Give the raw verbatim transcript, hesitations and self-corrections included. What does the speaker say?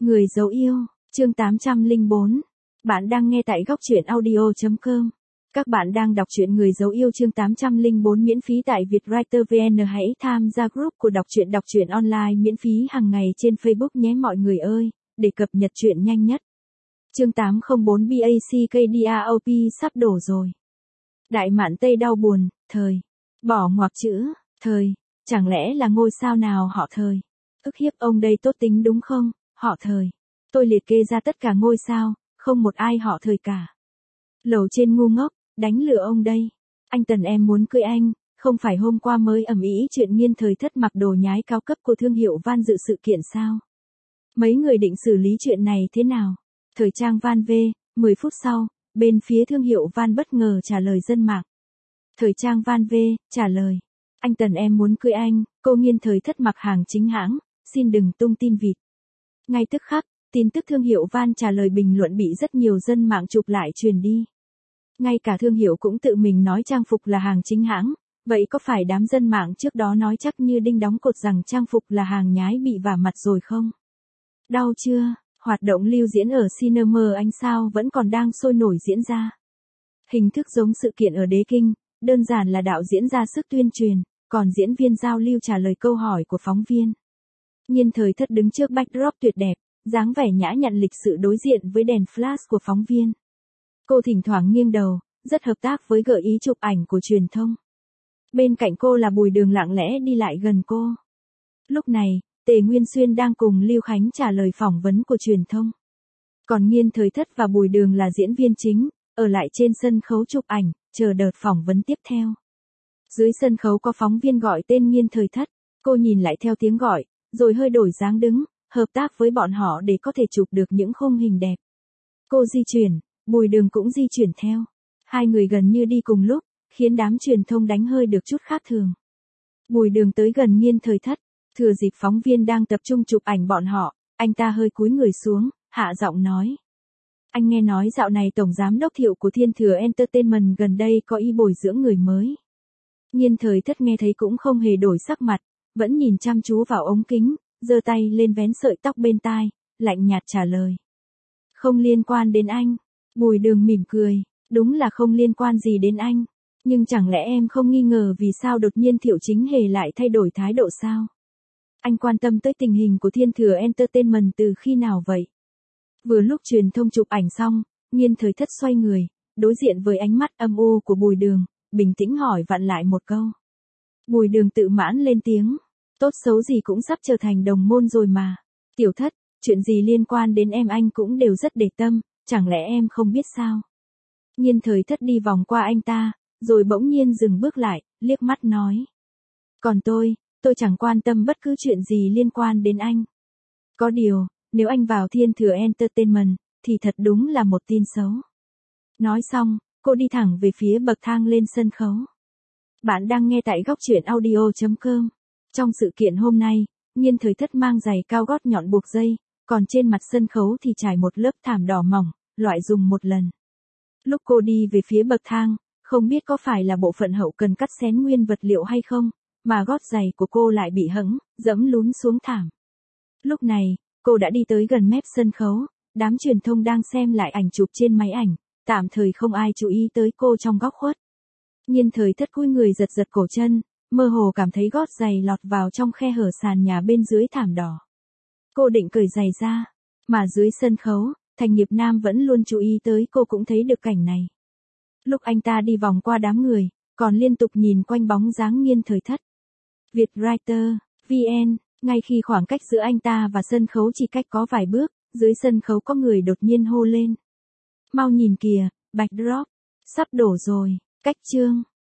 Người dấu yêu, chương tám trăm lẻ bốn. Bạn đang nghe tại góc truyện audio chấm com. Các bạn đang đọc truyện Người dấu yêu chương tám trăm lẻ bốn miễn phí tại Vietwriter vê en. Hãy tham gia group của đọc truyện đọc truyện online miễn phí hàng ngày trên Facebook nhé mọi người ơi, để cập nhật truyện nhanh nhất. Chương tám không bốn BACKDROP sắp đổ rồi. Đại Mạn Tây đau buồn, thời. Bỏ ngoặc chữ, thời. Chẳng lẽ là ngôi sao nào họ thời? Ức hiếp ông đây tốt tính đúng không, họ thời. Tôi liệt kê ra tất cả ngôi sao, không một ai họ thời cả. Lầu trên ngu ngốc, đánh lừa ông đây. Anh Tần em muốn cưới anh, không phải hôm qua mới ầm ĩ chuyện Nghiên Thời Thất mặc đồ nhái cao cấp của thương hiệu Van dự sự kiện sao? Mấy người định xử lý chuyện này thế nào? Thời trang Van V, mười phút sau, bên phía thương hiệu Van bất ngờ trả lời dân mạng. Thời trang Van V, trả lời. Anh Tần em muốn cưới anh, cô Nghiên Thời Thất mặc hàng chính hãng, xin đừng tung tin vịt. Ngay tức khắc, tin tức thương hiệu Van trả lời bình luận bị rất nhiều dân mạng chụp lại truyền đi. Ngay cả thương hiệu cũng tự mình nói trang phục là hàng chính hãng, vậy có phải đám dân mạng trước đó nói chắc như đinh đóng cột rằng trang phục là hàng nhái bị vả mặt rồi không? Đau chưa? Hoạt động lưu diễn ở Cinema Ánh Sao vẫn còn đang sôi nổi diễn ra. Hình thức giống sự kiện ở Đế Kinh, đơn giản là đạo diễn ra sức tuyên truyền, còn diễn viên giao lưu trả lời câu hỏi của phóng viên. Nghiên Thời Thất đứng trước backdrop tuyệt đẹp, dáng vẻ nhã nhặn lịch sự đối diện với đèn flash của phóng viên. Cô thỉnh thoảng nghiêng đầu, rất hợp tác với gợi ý chụp ảnh của truyền thông. Bên cạnh cô là Bùi Đường lặng lẽ đi lại gần cô. Lúc này, Tề Nguyên Xuyên đang cùng Lưu Khánh trả lời phỏng vấn của truyền thông. Còn Nghiên Thời Thất và Bùi Đường là diễn viên chính, ở lại trên sân khấu chụp ảnh, chờ đợt phỏng vấn tiếp theo. Dưới sân khấu có phóng viên gọi tên Nghiên Thời Thất, cô nhìn lại theo tiếng gọi, rồi hơi đổi dáng đứng, hợp tác với bọn họ để có thể chụp được những khung hình đẹp. Cô di chuyển, Bùi Đường cũng di chuyển theo. Hai người gần như đi cùng lúc, khiến đám truyền thông đánh hơi được chút khác thường. Bùi Đường tới gần Nghiên Thời Thất, thừa dịp phóng viên đang tập trung chụp ảnh bọn họ, anh ta hơi cúi người xuống, hạ giọng nói. Anh nghe nói dạo này Tổng Giám đốc Thiệu của Thiên Thừa Entertainment gần đây có ý bồi dưỡng người mới. Nghiên Thời Thất nghe thấy cũng không hề đổi sắc mặt, vẫn nhìn chăm chú vào ống kính, giơ tay lên vén sợi tóc bên tai, lạnh nhạt trả lời. Không liên quan đến anh. Bùi Đường mỉm cười, đúng là không liên quan gì đến anh. Nhưng chẳng lẽ em không nghi ngờ vì sao đột nhiên Thiệu Chính Hề lại thay đổi thái độ sao? Anh quan tâm tới tình hình của Thiên Thừa Entertainment từ khi nào vậy? Vừa lúc truyền thông chụp ảnh xong, Nghiên Thời Thất xoay người, đối diện với ánh mắt âm u của Bùi Đường, bình tĩnh hỏi vặn lại một câu. Bùi Đường tự mãn lên tiếng. Tốt xấu gì cũng sắp trở thành đồng môn rồi mà. Tiểu Thất, chuyện gì liên quan đến em anh cũng đều rất để tâm, chẳng lẽ em không biết sao? Nghiên Thời Thất đi vòng qua anh ta, rồi bỗng nhiên dừng bước lại, liếc mắt nói. Còn tôi, tôi chẳng quan tâm bất cứ chuyện gì liên quan đến anh. Có điều, nếu anh vào Thiên Thừa Entertainment, thì thật đúng là một tin xấu. Nói xong, cô đi thẳng về phía bậc thang lên sân khấu. Bạn đang nghe tại góc truyện audio chấm com. Trong sự kiện hôm nay, Nghiên Thời Thất mang giày cao gót nhọn buộc dây, còn trên mặt sân khấu thì trải một lớp thảm đỏ mỏng, loại dùng một lần. Lúc cô đi về phía bậc thang, không biết có phải là bộ phận hậu cần cắt xén nguyên vật liệu hay không, mà gót giày của cô lại bị hẫng, dẫm lún xuống thảm. Lúc này, cô đã đi tới gần mép sân khấu, đám truyền thông đang xem lại ảnh chụp trên máy ảnh, tạm thời không ai chú ý tới cô trong góc khuất. Nghiên Thời Thất cúi người giật giật cổ chân, mơ hồ cảm thấy gót giày lọt vào trong khe hở sàn nhà bên dưới thảm đỏ. Cô định cởi giày ra, mà dưới sân khấu, Thành Nghiệp Nam vẫn luôn chú ý tới cô cũng thấy được cảnh này. Lúc anh ta đi vòng qua đám người, còn liên tục nhìn quanh bóng dáng Nghiên Thời Thất. Vietwriter vê en, ngay khi khoảng cách giữa anh ta và sân khấu chỉ cách có vài bước, dưới sân khấu có người đột nhiên hô lên. Mau nhìn kìa, backdrop, sắp đổ rồi, cách chương.